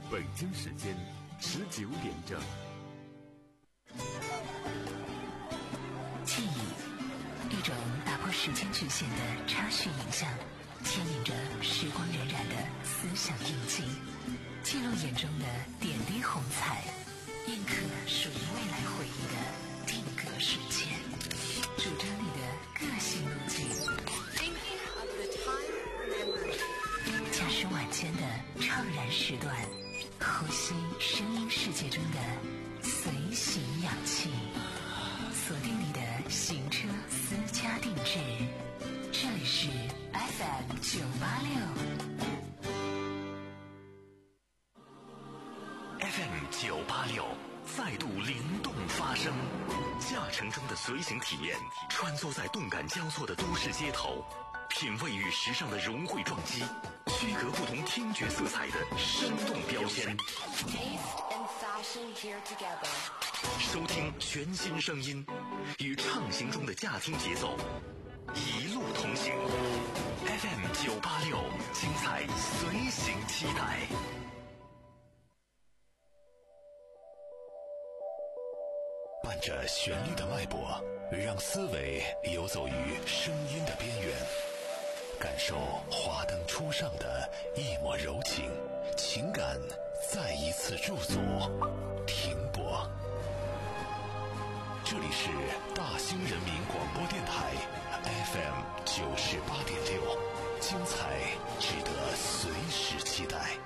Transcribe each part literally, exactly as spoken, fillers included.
北京时间十九点整。 记忆，一种打破时间局限的插叙影像，牵引着时光荏苒的思想印记，记录眼中的点滴红彩，印刻属于未来回忆的定格瞬间，主张你的个性路径。驾驶晚间的怅然时段，呼吸声音世界中的随行氧气，锁定你的行车私家定制。这里是 F M 九八六 F M 九八六再度灵动发声，驾乘中的随行体验，穿梭在动感交错的都市街头，品味与时尚的融汇撞击，区隔不同听觉色彩的生动标签。收听全新声音，与畅行中的驾听节奏，一路同行。F M 九八六，精彩随行期待。伴着旋律的脉搏，让思维游走于声音的边缘，感受华灯初上的一抹柔情，情感再一次驻足停泊。这里是大兴人民广播电台 F M 九十八点六，精彩值得随时期待。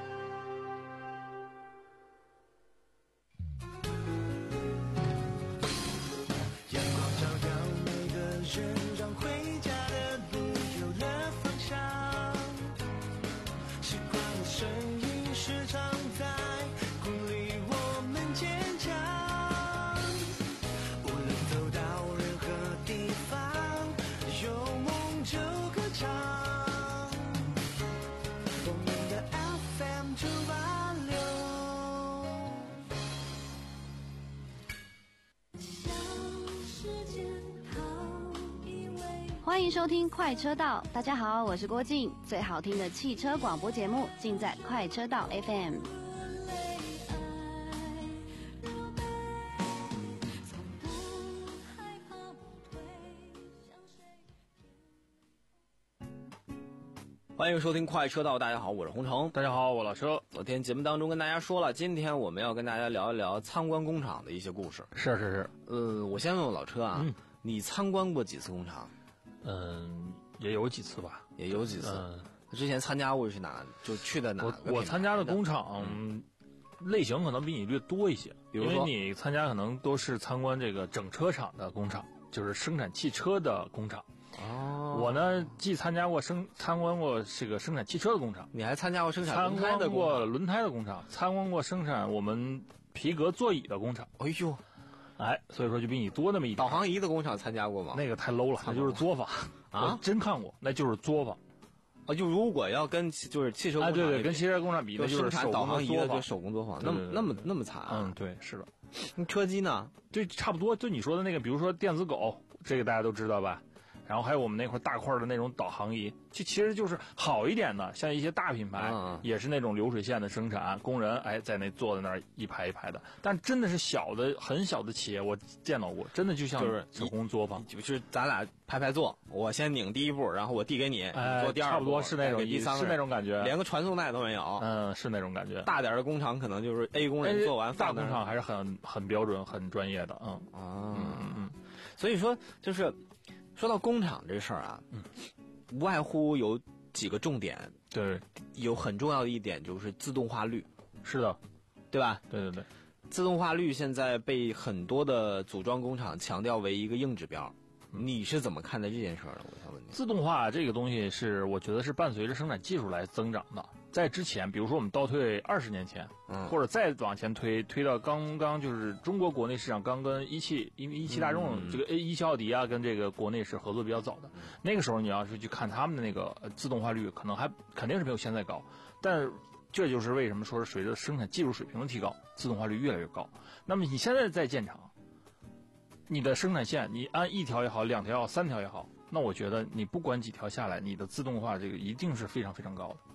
欢迎收听快车道，大家好，我是郭静，最好听的汽车广播节目尽在快车道 F M。 欢迎收听快车道，大家好，我是洪城。 大家好，我老车。 昨天节目当中跟大家说了，今天我们要跟大家聊一聊参观工厂的一些故事。 是是是。 呃，我先问问老车啊，嗯、你参观过几次工厂？ 嗯，也有几次吧， 也有几次。 嗯， 之前参加过是哪？就去的哪个？ 我我参加的工厂、嗯、类型可能比你略多一些， 比如说因为你参加可能都是参观这个整车厂的工厂，就是生产汽车的工厂。 哦， 我呢既参加过生参观过这个生产汽车的工厂， 你还参加过生产参轮胎的工厂？ 观过轮胎的工厂，参观过生产我们皮革座椅的工厂。 哎呦， 哎，所以说就比你多那么一点。 导航仪的工厂参加过吗？ 那个太 low 了，那就是作坊啊！ 我真看过，那就是作坊。 啊，就如果要跟就是汽车工厂、 啊、对对，跟汽车工厂比，那就是生产导航仪的就手工作坊，那么那么那么惨、啊。 嗯，对，是的。 那车机呢？ 就差不多，就你说的那个，比如说电子狗，这个大家都知道吧？然后还有我们那块大块的那种导航仪，就其实就是好一点的，像一些大品牌、嗯、也是那种流水线的生产，工人哎在那坐在那儿一排一排的。但真的是小的很小的企业，我见到过，真的就像就是手工作坊， 就是咱俩排排坐，我先拧第一步，然后我递给你， 哎、 你做第二步， 差不多是那种第三是那种感觉， 连个传送带都没有。 嗯，是那种感觉。 大点的工厂可能就是 A 工人做完， 大工厂还是很很标准、很专业的。嗯啊， 嗯嗯嗯， 所以说就是。说到工厂这事儿啊，嗯，无外乎有几个重点。 对， 有很重要的一点就是自动化率。 是的， 对吧？ 对对对， 自动化率现在被很多的组装工厂强调为一个硬指标。你是怎么看待这件事儿的？我想问你。 自动化这个东西是，我觉得是伴随着生产技术来增长的。在之前，比如说我们倒退二十年前，嗯，或者再往前推，推到刚刚就是中国国内市场刚跟一汽，因为一汽大众、嗯、这个一汽奥迪啊，跟这个国内是合作比较早的。嗯、那个时候你要是去看他们的那个自动化率，可能还肯定是没有现在高，但这就是为什么说是随着生产技术水平的提高，自动化率越来越高。那么你现在在建厂，你的生产线你按一条也好，两条也好，三条也好，那我觉得你不管几条下来，你的自动化这个一定是非常非常高的。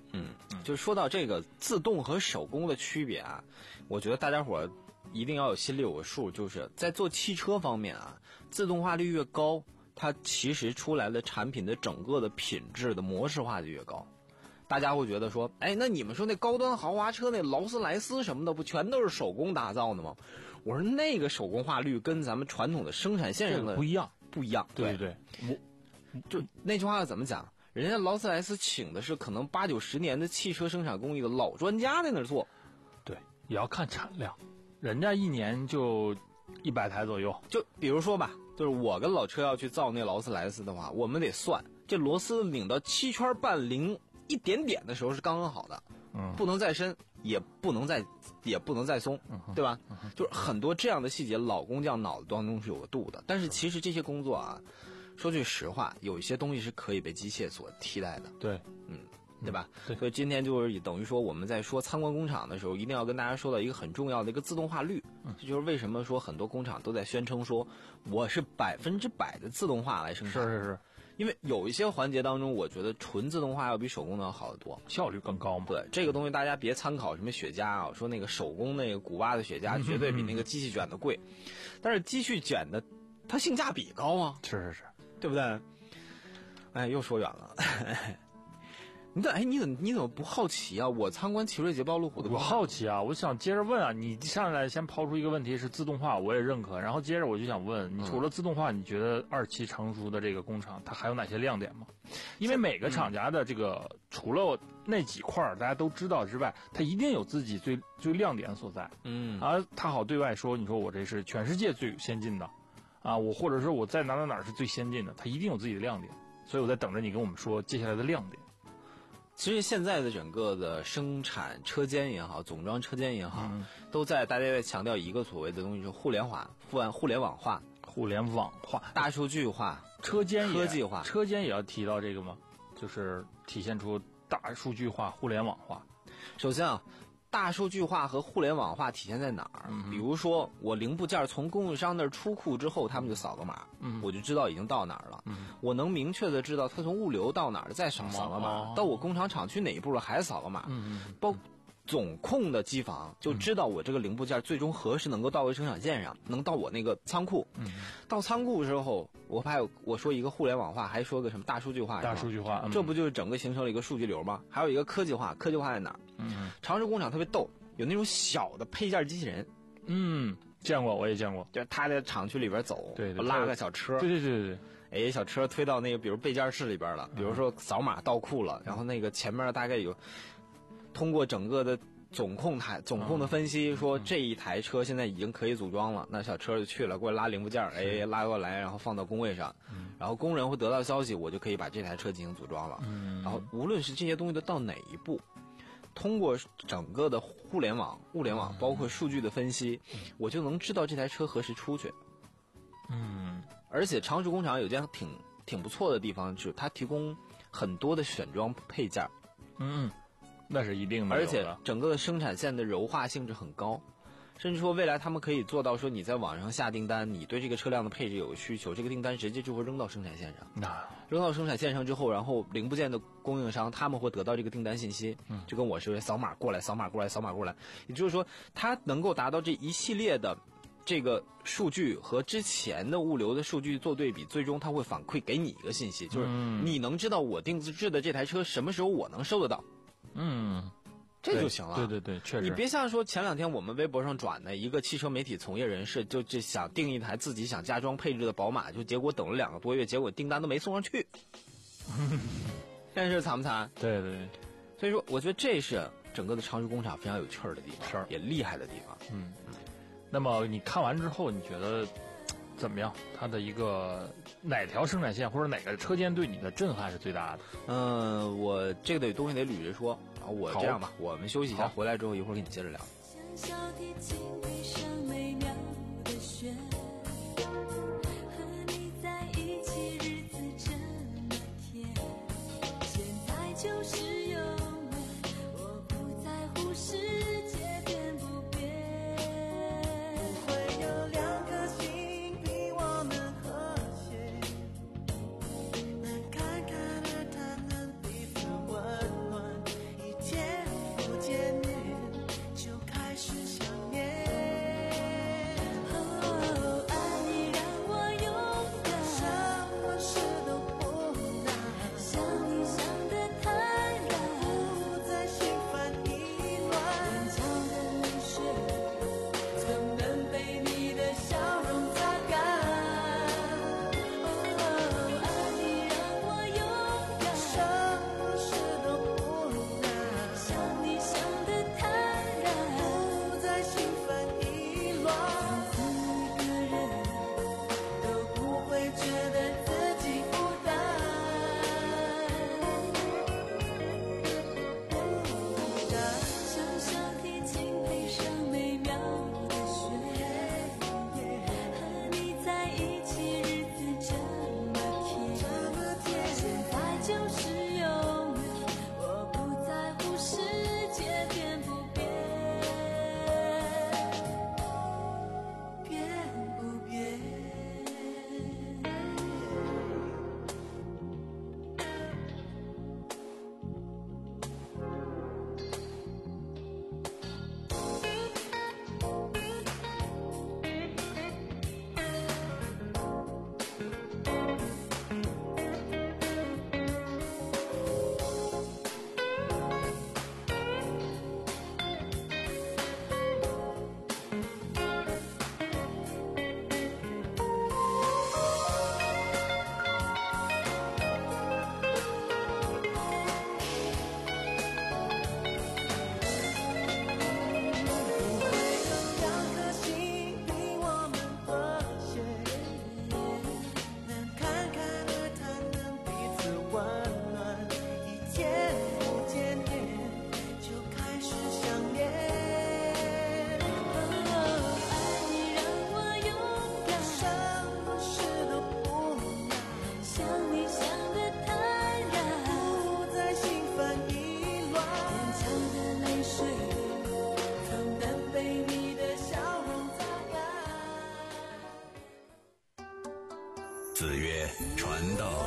嗯，就是说到这个自动和手工的区别啊，我觉得大家伙儿一定要有心里有个数，就是在做汽车方面啊，自动化率越高，它其实出来的产品的整个的品质的模式化就越高。大家会觉得说，哎，那你们说那高端豪华车那劳斯莱斯什么的，不全都是手工打造的吗？我说那个手工化率跟咱们传统的生产线上的不一样， 不一样。 对对对， 我就那句话怎么讲？人家劳斯莱斯请的是可能八九十年的汽车生产工艺的老专家在那儿做。 对，也要看产量，人家一年就一百台左右。 就比如说吧，就是我跟老车要去造那劳斯莱斯的话，我们得算这螺丝拧到七圈半零一点点的时候是刚刚好的， 嗯， 不能再深，也不能再也不能再松， 嗯、 对吧？嗯、就是很多这样的细节，老工匠脑子当中是有个度的。但是其实这些工作啊，说句实话，有一些东西是可以被机械所替代的。 对， 嗯，对吧？ 对， 所以今天就是等于说我们在说参观工厂的时候，一定要跟大家说到一个很重要的一个自动化率。嗯，这就是为什么说很多工厂都在宣称说我是百分之百的自动化来生产。 是是是。 因为有一些环节当中，我觉得纯自动化要比手工的要好得多， 效率更高嘛。 对，这个东西大家别参考什么雪茄啊，说那个手工那个古巴的雪茄绝对比那个机器卷的贵，但是机器卷的它性价比高啊。 是是是， 对不对？哎，又说远了。你怎哎，你怎么你怎么不好奇啊？我参观奇瑞捷豹路虎的， 我好奇啊，我想接着问啊。你上来先抛出一个问题是自动化，我也认可。然后接着我就想问，你除了自动化，你觉得二期成熟的这个工厂它还有哪些亮点吗？因为每个厂家的这个、嗯、除了那几块大家都知道之外，它一定有自己最最亮点所在。嗯，而它好对外说，你说我这是全世界最先进的，啊，我或者说我在哪哪哪是最先进的，它一定有自己的亮点。所以我在等着你跟我们说接下来的亮点。 其实现在的整个的生产车间也好，总装车间也好，嗯、都在大家在强调一个所谓的东西，是互联化、互互联网化、 互联网化、 大数据化、 车间科技化。 车间也要提到这个吗？就是体现出大数据化、互联网化。 首先啊，大数据化和互联网化体现在哪儿？嗯、比如说，我零部件从供应商那儿出库之后，他们就扫个码，嗯、我就知道已经到哪儿了。嗯、我能明确的知道它从物流到哪儿，再扫扫个码，哦、到我工厂厂区哪一步了还扫个码。嗯、包总控的机房就知道我这个零部件最终何时能够到位生产线上，能到我那个仓库。嗯、到仓库之后，我还有我说一个互联网化，还说个什么大数据化？ 大数据化， 嗯、这不就是整个形成了一个数据流吗？还有一个科技化，科技化在哪儿？嗯，长实工厂特别逗，有那种小的配件机器人。 嗯，见过，我也见过。 就是他在厂区里边走， 对对， 拉个小车， 对对对对对，哎，小车推到那个比如备件室里边了，比如说扫码到库了，嗯、然后那个前面大概有通过整个的总控台总控的分析，说这一台车现在已经可以组装了，那小车就去了，过来拉零部件，哎，拉过来，然后放到工位上，嗯、然后工人会得到消息，我就可以把这台车进行组装了。嗯、然后无论是这些东西都到哪一步，通过整个的互联网、物联网，包括数据的分析，嗯、我就能知道这台车何时出去。嗯，而且长实工厂有件挺挺不错的地方，就是它提供很多的选装配件。 嗯，那是一定的。 而且整个的生产线的柔化性质很高，甚至说未来他们可以做到说你在网上下订单，你对这个车辆的配置有需求，这个订单直接就会扔到生产线上。那扔到生产线上之后，然后零部件的供应商他们会得到这个订单信息，嗯、就跟我是扫码过来，扫码过来，扫码过来。也就是说，它能够达到这一系列的这个数据和之前的物流的数据做对比，最终它会反馈给你一个信息，就是你能知道我定制的这台车什么时候我能收得到。嗯。这就行了。 对对对，确实。 你别像说前两天我们微博上转的一个汽车媒体从业人士，就就想订一台自己想加装配置的宝马，就结果等了两个多月，结果订单都没送上去。这事惨不惨？ 对对对。 所以说，我觉得这是整个的长实工厂非常有趣儿的地方， 是也厉害的地方。 嗯。那么你看完之后，你觉得怎么样？它的一个哪条生产线或者哪个车间对你的震撼是最大的？ 嗯、呃，我这个得东西得捋着说。我这样吧，我们休息一下，回来之后一会儿跟你接着聊。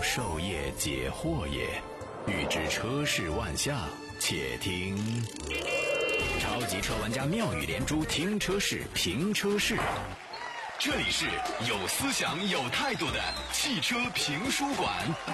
授业解惑也，欲知车事万象，且听超级车玩家妙语连珠，听车事，评车事。这里是有思想、有态度的汽车评书馆。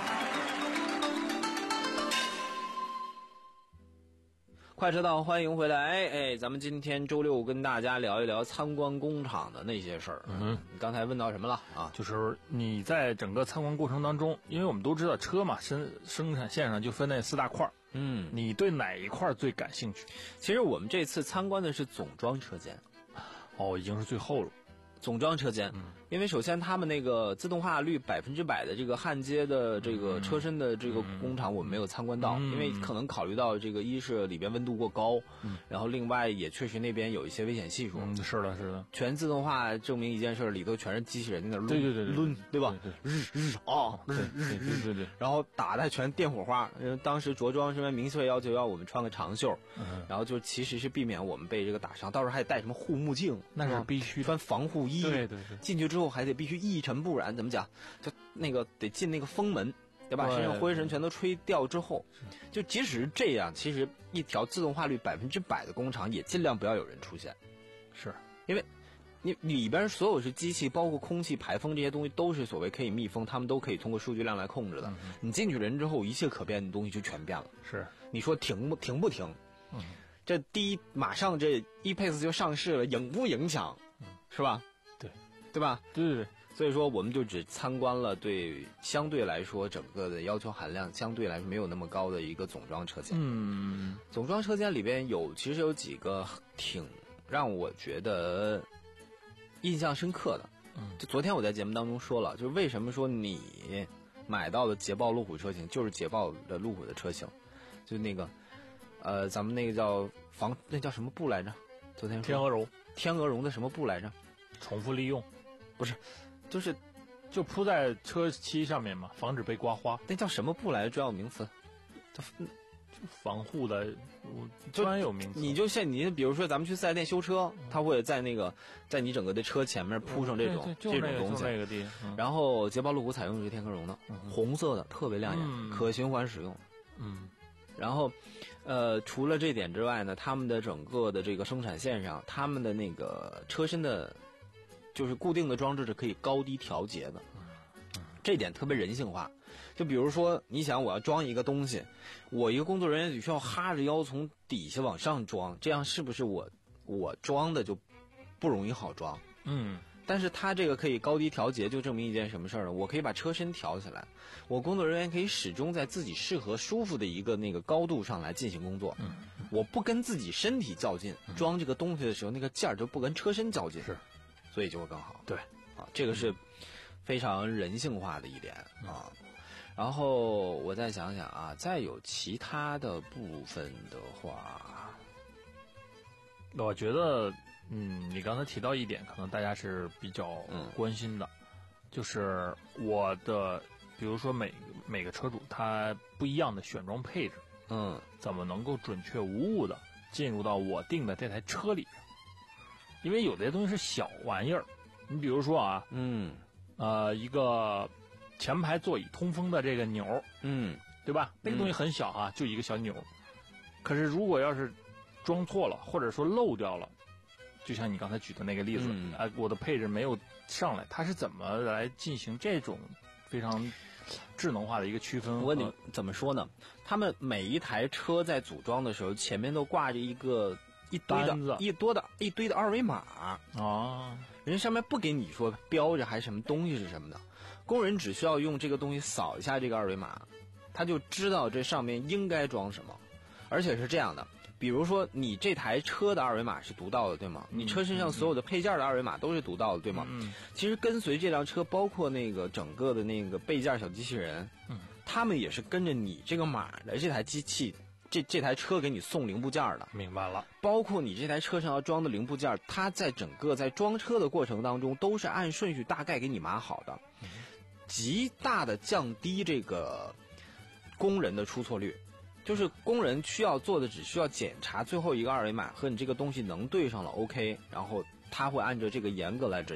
快车道，欢迎回来！哎，咱们今天周六跟大家聊一聊参观工厂的那些事儿。嗯，你刚才问到什么了啊？ 就是你在整个参观过程当中，因为我们都知道车嘛，生生产线上就分那四大块。嗯，你对哪一块最感兴趣？ 其实我们这次参观的是总装车间。 哦，已经是最后了。 总装车间，嗯，因为首先他们那个自动化率百分之百的这个焊接的这个车身的这个工厂，我们没有参观到，嗯，因为可能考虑到这个一是里边温度过高，嗯，然后另外也确实那边有一些危险系数。 嗯，是的，是的。全自动化证明一件事，里头全是机器人在那抡， 对对对抡，对吧？日日啊， 日日日对对。 然后打的全电火花。当时着装身边明确要求要我们穿个长袖，嗯，然后就其实是避免我们被这个打伤，到时候还得戴什么护目镜， 那是必须穿防护衣。 对对对， 进去之后还得必须一尘不染，怎么讲？就那个得进那个风门，对吧？身上灰尘全都吹掉之后，就即使是这样，其实一条自动化率百分之百的工厂也尽量不要有人出现， 是因为你里边所有是机器，包括空气排风这些东西都是所谓可以密封，他们都可以通过数据量来控制的。嗯、你进去人之后，一切可变的东西就全变了。 是你说停不停不停？ 嗯， 这第一马上这 E-Pace 就上市了，影不影响？嗯，是吧？对吧？ 对对对， 所以说我们就只参观了对相对来说整个的要求含量相对来说没有那么高的一个总装车间。 嗯， 总装车间里边有其实有几个挺让我觉得印象深刻的。嗯，就昨天我在节目当中说了，就是为什么说你买到的捷豹路虎车型就是捷豹的路虎的车型，就那个呃咱们那个叫防那叫什么布来着？昨天说天鹅绒， 天鹅绒的什么布来着？ 重复利用。 不是，就是就铺在车漆上面嘛，防止被刮花。 那叫什么布来的专有名词？ 就防护的专有名词。 你就像你比如说咱们去四 S 店修车，他会在那个在你整个的车前面铺上这种、 嗯、这种东西。 那个地、 嗯、然后捷豹路虎采用的是天鹅绒的、嗯，红色的，特别亮眼、嗯，可循环使用。 嗯。 然后，呃，除了这点之外呢，他们的整个的这个生产线上，他们的那个车身的。就是固定的装置是可以高低调节的，这点特别人性化。就比如说，你想我要装一个东西，我一个工作人员只需要哈着腰从底下往上装，这样是不是我我装的就不容易好装？ 嗯。 但是它这个可以高低调节，就证明一件什么事儿呢？我可以把车身调起来，我工作人员可以始终在自己适合、舒服的一个那个高度上来进行工作。 嗯。 我不跟自己身体较劲，装这个东西的时候，那个件儿就不跟车身较劲。 是。 所以就会更好。 对， 啊，这个是非常人性化的一点、嗯、啊。然后我再想想啊，再有其他的部分的话， 我觉得，嗯，你刚才提到一点，可能大家是比较关心的，嗯、就是我的，比如说每每个车主他不一样的选装配置， 嗯， 怎么能够准确无误的进入到我订的这台车里？因为有的东西是小玩意儿，你比如说啊， 嗯， 呃，一个前排座椅通风的这个钮， 嗯， 对吧？那个东西很小啊，嗯、就一个小钮。可是如果要是装错了，或者说漏掉了，就像你刚才举的那个例子， 嗯、 啊，我的配置没有上来，它是怎么来进行这种非常智能化的一个区分？ 我问你怎么说呢？他们每一台车在组装的时候，前面都挂着一个。一堆的一多的一堆的二维码啊， 人家上面不给你说标着还是什么东西是什么的，工人只需要用这个东西扫一下这个二维码，他就知道这上面应该装什么。而且是这样的，比如说你这台车的二维码是读到的，对吗？你车身上所有的配件的二维码都是读到的，对吗？ 嗯。 其实跟随这辆车，包括那个整个的那个备件小机器人， 嗯， 他们也是跟着你这个码的这台机器。这这台车给你送零部件的， 明白了。 包括你这台车上要装的零部件，它在整个在装车的过程当中都是按顺序大概给你码好的， 嗯、 极大的降低这个工人的出错率。就是工人需要做的只需要检查最后一个二维码和你这个东西能对上了 OK， 然后他会按照这个严格来执行。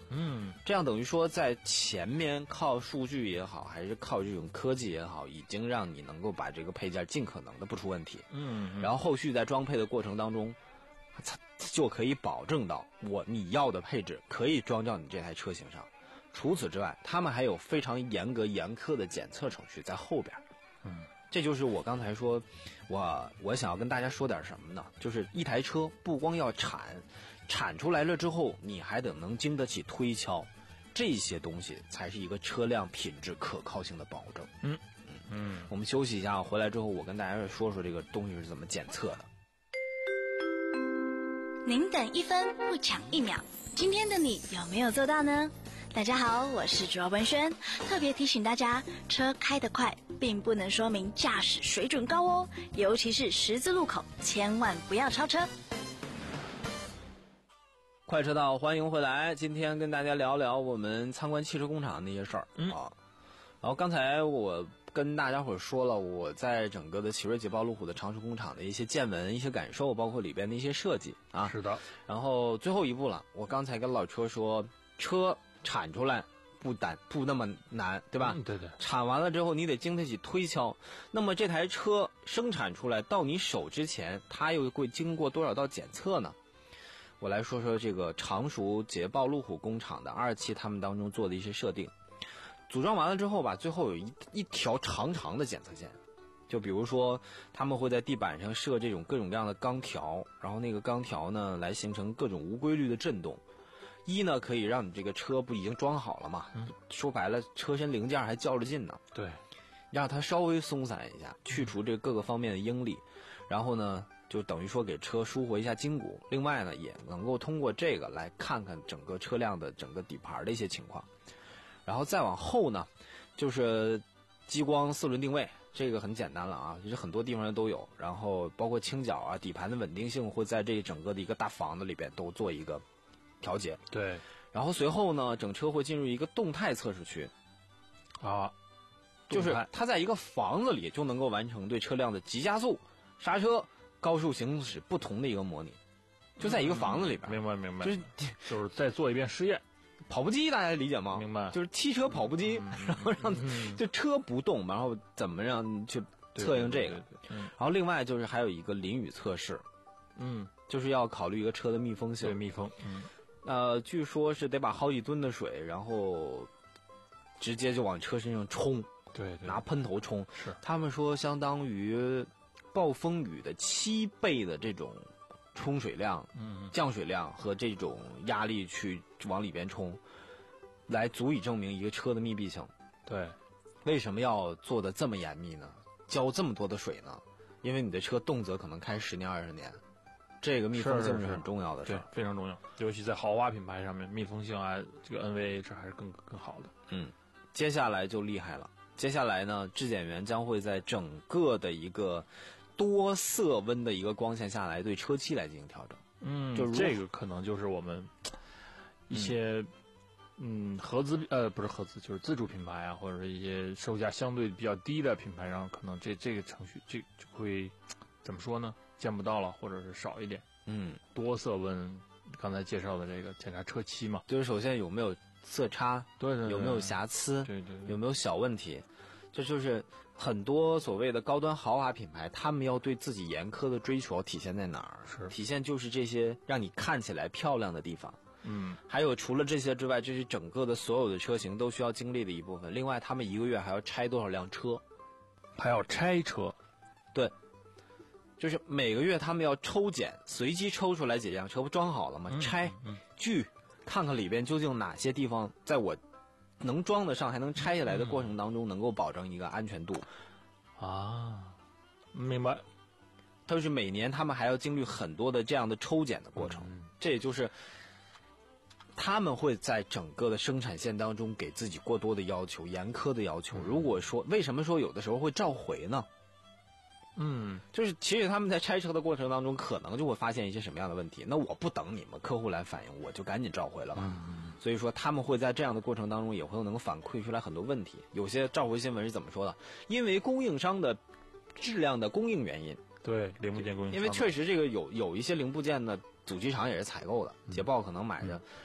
嗯， 这样等于说在前面靠数据也好，还是靠这种科技也好，已经让你能够把这个配件尽可能的不出问题。 嗯，嗯然后后续在装配的过程当中，它就可以保证到我你要的配置可以装到你这台车型上。除此之外，他们还有非常严格严苛的检测程序在后边。 嗯， 这就是我刚才说，我我想要跟大家说点什么呢？就是一台车不光要产，产出来了之后，你还得能经得起推敲，这些东西才是一个车辆品质可靠性的保证。 嗯嗯， 我们休息一下，回来之后我跟大家说说这个东西是怎么检测的。 您等一分不抢一秒，今天的你有没有做到呢？大家好，我是卓文轩，特别提醒大家，车开得快并不能说明驾驶水准高哦，尤其是十字路口，千万不要超车。 快车道，欢迎回来。今天跟大家聊聊我们参观汽车工厂那些事儿、 嗯、 啊。然后刚才我跟大家伙儿说了，我在整个的奇瑞捷豹路虎的长春工厂的一些见闻、一些感受，包括里边的一些设计啊。 是的。 然后最后一步了，我刚才跟老车说，车产出来不难，不那么难，对吧？ 嗯、对对。 产完了之后，你得经得起推敲。那么这台车生产出来到你手之前，它又会经过多少道检测呢？我来说说这个常熟捷豹路虎工厂的二期他们当中做的一些设定。组装完了之后吧，最后有一一条长长的检测线，就比如说他们会在地板上设这种各种各样的钢条，然后那个钢条呢来形成各种无规律的震动。一呢可以让你这个车不已经装好了嘛，嗯、说白了车身零件还较着劲呢， 对， 让它稍微松散一下，去除这各个方面的应力，然后呢就等于说给车舒活一下筋骨。另外呢也能够通过这个来看看整个车辆的整个底盘的一些情况。然后再往后呢就是激光四轮定位，这个很简单了啊，其实很多地方都有，然后包括倾角啊，底盘的稳定性会在这整个的一个大房子里边都做一个调节。 对， 然后随后呢整车会进入一个动态测试区啊， 就是它在一个房子里就能够完成对车辆的急加速、刹车、高速行驶不同的一个模拟，就在一个房子里边。 嗯、明白明白， 就是就是再做一遍试验。 跑步机大家理解吗？ 明白， 就是汽车跑步机， 嗯、 然后让、嗯、就车不动，然后怎么让去测应这个。 对对对对嗯、 然后另外就是还有一个淋雨测试， 嗯， 就是要考虑一个车的密封性。 对，密封。嗯， 呃，据说是得把好几吨的水，然后直接就往车身上冲， 对对， 拿喷头冲。 是， 他们说相当于暴风雨的七倍的这种冲水量、 嗯， 降水量和这种压力去往里边冲，来足以证明一个车的密闭性。 对， 为什么要做的这么严密呢？浇这么多的水呢？因为你的车动辄可能开十年二十年，这个密封性是很重要的事儿， 对，非常重要，尤其在豪华品牌上面，密封性啊，这个 N V H 还是更更好的。 嗯，接下来就厉害了。接下来呢，质检员将会在整个的一个多色温的一个光线下来对车漆来进行调整。 嗯， 就这个可能就是我们一些嗯合资呃不是合资，就是自主品牌啊，或者是一些售价相对比较低的品牌上，可能这这个程序这就会怎么说呢？见不到了，或者是少一点。 嗯， 多色温，刚才介绍的这个检查车漆嘛， 就是首先有没有色差， 对对对， 有没有瑕疵， 对对对， 有没有小问题，这就是很多所谓的高端豪华品牌，他们要对自己严苛的追求体现在哪儿？ 是体现就是这些让你看起来漂亮的地方。 嗯， 还有除了这些之外，这是整个的所有的车型都需要经历的一部分。另外，他们一个月还要拆多少辆车？ 还要拆车？ 对。就是每个月他们要抽检，随机抽出来几辆车，不装好了吗？ 嗯、 拆、 嗯、 锯，看看里边究竟哪些地方在我能装得上还能拆下来的过程当中能够保证一个安全度。 啊，明白。 就是每年他们还要经历很多的这样的抽检的过程， 嗯、 这也就是他们会在整个的生产线当中给自己过多的要求、严苛的要求。 嗯、 如果说为什么说有的时候会召回呢？ 嗯， 就是其实他们在拆车的过程当中，可能就会发现一些什么样的问题。那我不等你们客户来反映，我就赶紧召回了嘛。 嗯、 所以说他们会在这样的过程当中，也会能够反馈出来很多问题。有些召回新闻是怎么说的？因为供应商的质量的供应原因， 对零部件供应商， 因为确实这个有有一些零部件呢，主机厂也是采购的，捷豹可能买的。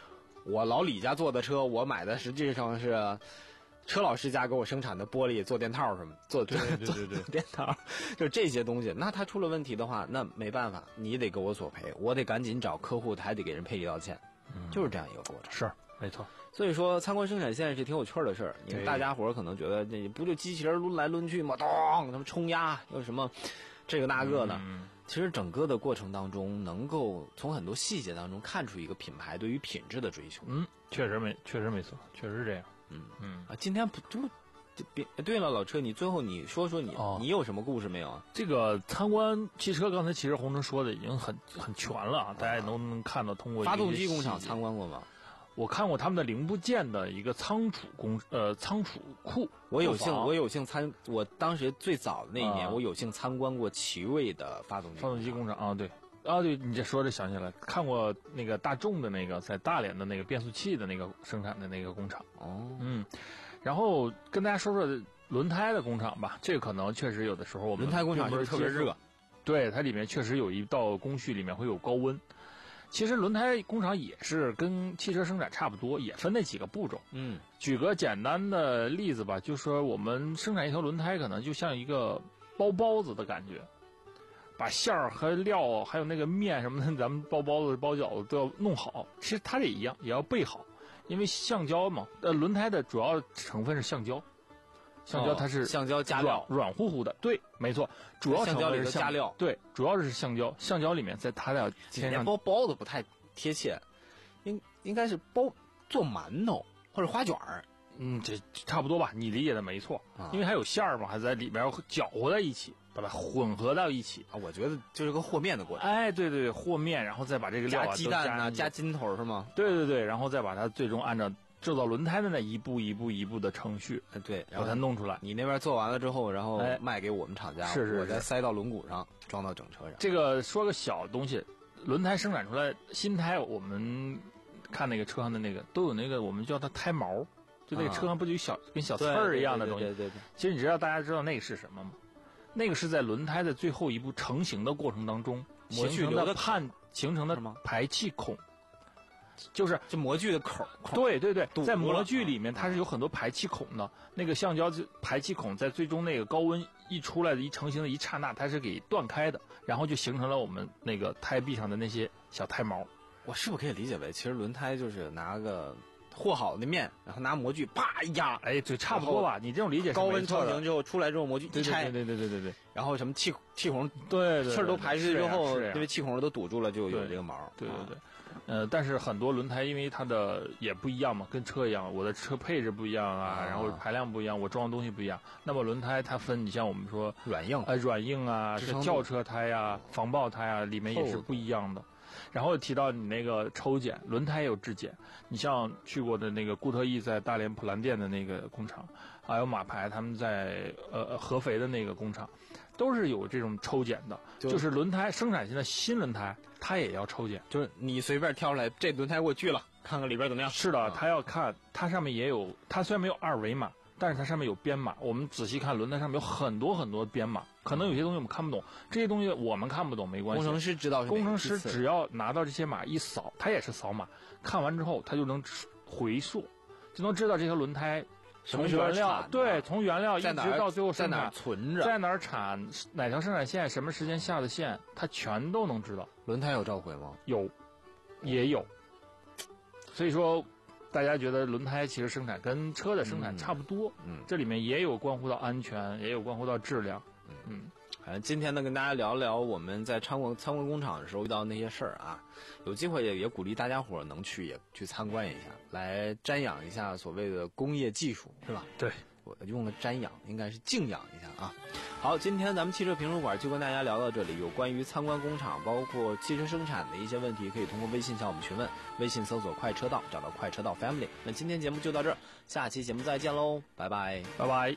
我老李家做的车，我买的实际上是车老师家给我生产的玻璃做垫套什么，做对对对对垫套，就这些东西。那他出了问题的话，那没办法，你得给我索赔，我得赶紧找客户，还得给人赔礼道歉，嗯、就是这样一个过程。 是，没错。 所以说，参观生产线是挺有趣的事儿。你们大家伙可能觉得这不就机器人抡来抡去吗？咚，他们冲压又什么这个那个的。嗯、其实整个的过程当中，能够从很多细节当中看出一个品牌对于品质的追求。 嗯，确实没，确实没错，确实是这样。 嗯嗯啊，今天不就就别对了，老车，你最后你说说你、哦、你有什么故事没有啊？ 这个参观汽车，刚才其实洪城说的已经很很全了啊，大家也能能看到通过发动机工厂参观过吗？ 我看过他们的零部件的一个仓储工呃仓储库， 我有幸我有幸参，我当时最早的那一年，啊、我有幸参观过奇瑞的发动机发动机工厂啊，对啊对，你这说这想起来，看过那个大众的那个在大连的那个变速器的那个生产的那个工厂哦，嗯，然后跟大家说说轮胎的工厂吧，这个可能确实有的时候我们轮胎工厂就是特别热， 对，它里面确实有一道工序里面会有高温。其实轮胎工厂也是跟汽车生产差不多，也分那几个步骤。嗯，举个简单的例子吧，就说我们生产一条轮胎，可能就像一个包包子的感觉，把馅儿和料还有那个面什么的，咱们包包子、包饺子都要弄好。其实它这一样，也要备好，因为橡胶嘛，呃，轮胎的主要成分是橡胶。橡胶它是、 哦、橡胶加料， 软乎乎的，对，没错，主要橡胶里头加料， 对，主要是橡胶，橡胶里面在它的天上包包子不太贴切，应应该是包做馒头或者花卷儿， 嗯，这差不多吧，你理解的没错，啊、因为还有馅儿嘛，还在里边搅和在一起，把它混合到一起啊，我觉得就是个和面的过程， 哎，对对对，和面，然后再把这个料、啊、 加鸡蛋啊，加筋头是吗？ 对对对，然后再把它最终按照制造轮胎的那一步一步一步的程序， 对， 然后把它弄出来。 你那边做完了之后，然后卖给我们厂家， 是是， 我再塞到轮毂上，装到整车上。 这个说个小东西，轮胎生产出来新胎，我们看那个车上的那个都有那个我们叫它胎毛，就那个车上不就有小、啊、跟小刺儿一样的东西？ 对对 对, 对, 对, 对。 其实你知道大家知道那个是什么吗？那个是在轮胎的最后一步成型的过程当中形成的判形成的排气孔。就是这模具的口， 对对对，在模具里面它是有很多排气孔的。那个橡胶排气孔在最终那个高温一出来的一成型的一刹那，它是给断开的，然后就形成了我们那个胎壁上的那些小胎毛。 我是不是可以理解为，其实轮胎就是拿个和好的面，然后拿模具啪一压， 哎，就差不多吧。你这种理解是高温成型之后出来之后，模具一拆， 对对对对对对， 然后什么气气孔， 对气儿都排出去之后，因为气孔都堵住了，就有这个毛。 对对对。呃，但是很多轮胎因为它的也不一样嘛，跟车一样，我的车配置不一样啊，啊然后排量不一样，我装的东西不一样。那么轮胎它分，你像我们说软硬， 呃，软硬啊，是轿车胎呀、啊、防爆胎啊，里面也是不一样的。然后提到你那个抽检，轮胎也有质检。你像去过的那个固特异在大连普兰店的那个工厂，还有马牌他们在呃合肥的那个工厂，都是有这种抽检的。就, 就是轮胎生产线的新轮胎，它也要抽检。 就是你随便挑出来，这轮胎给我锯了，看看里边怎么样。 是的，它要看，它上面也有，它虽然没有二维码，但是它上面有编码。我们仔细看轮胎上面有很多很多编码，可能有些东西我们看不懂，这些东西我们看不懂没关系。 工程师知道， 工程师只要拿到这些码一扫，他也是扫码，看完之后他就能回溯，就能知道这条轮胎从原料对，从原料一直到最后生产在哪存着， 在哪儿产，哪条生产线，什么时间下的线，他全都能知道。 轮胎有召回吗？ 有，也有。所以说。大家觉得轮胎其实生产跟车的生产差不多，嗯，这里面也有关乎到安全，也有关乎到质量，嗯， 反正今天呢跟大家聊聊我们在参观参观工厂的时候遇到那些事儿啊，有机会也也鼓励大家伙能去也去参观一下，来瞻仰一下所谓的工业技术，是吧？ 对， 我用了瞻仰，应该是敬仰一下啊。好，今天咱们汽车评论馆就跟大家聊到这里，有关于参观工厂包括汽车生产的一些问题，可以通过微信向我们询问，微信搜索快车道，找到快车道 family。 那今天节目就到这儿，下期节目再见喽，拜拜拜拜。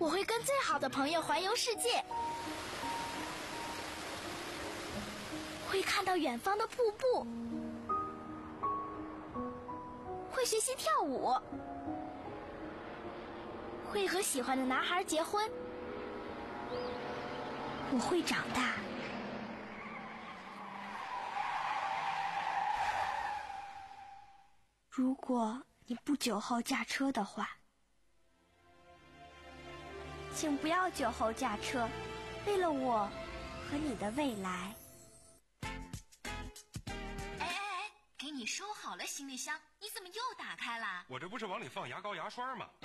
我会跟最好的朋友环游世界，会看到远方的瀑布，会学习跳舞，会和喜欢的男孩结婚。我会长大。如果你不酒后驾车的话，请不要酒后驾车，为了我和你的未来。 哎哎哎，给你收好了行李箱，你怎么又打开了？ 我这不是往里放牙膏牙刷吗？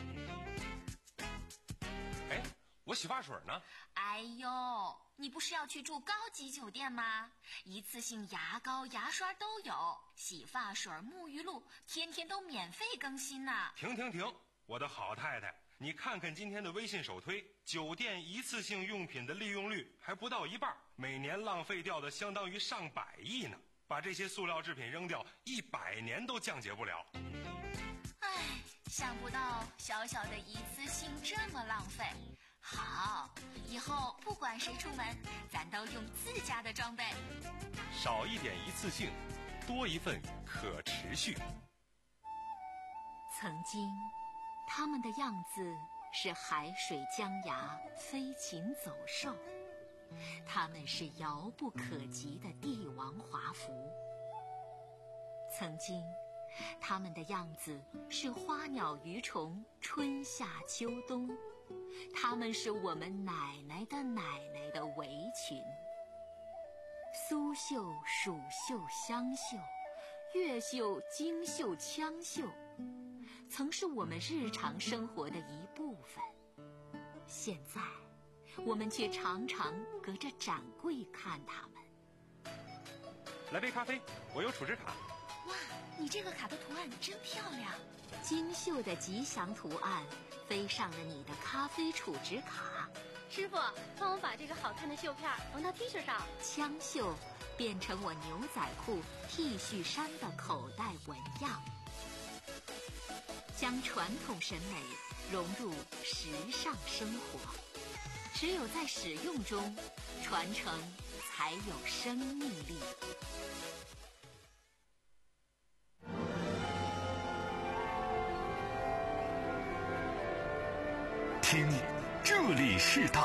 哎，我洗发水呢？ 哎呦，你不是要去住高级酒店吗？一次性牙膏牙刷都有，洗发水沐浴露天天都免费更新呢。 停停停，我的好太太，你看看今天的微信首推，酒店一次性用品的利用率还不到一半，每年浪费掉的相当于上百亿呢。把这些塑料制品扔掉，一百年都降解不了。 唉，想不到小小的一次性这么浪费。好，以后不管谁出门，咱都用自家的装备。 少一点一次性，多一份可持续。 曾经，他们的样子是海水江崖，飞禽走兽。他们是遥不可及的帝王华服。曾经，他们的样子是花鸟鱼虫，春夏秋冬。他们是我们奶奶的奶奶的围裙。苏绣、蜀绣、湘绣，越绣、京绣、羌绣，曾是我们日常生活的一部分。现在我们却常常隔着展柜看他们。 来杯咖啡，我有储值卡。 哇，你这个卡的图案真漂亮！ 精绣的吉祥图案飞上了你的咖啡储值卡。 师傅，帮我把这个好看的绣片缝到 T 恤上。 枪绣变成我牛仔裤、T 恤衫的口袋纹样，将传统审美融入时尚生活。只有在使用中，传承才有生命力。 听，这里是大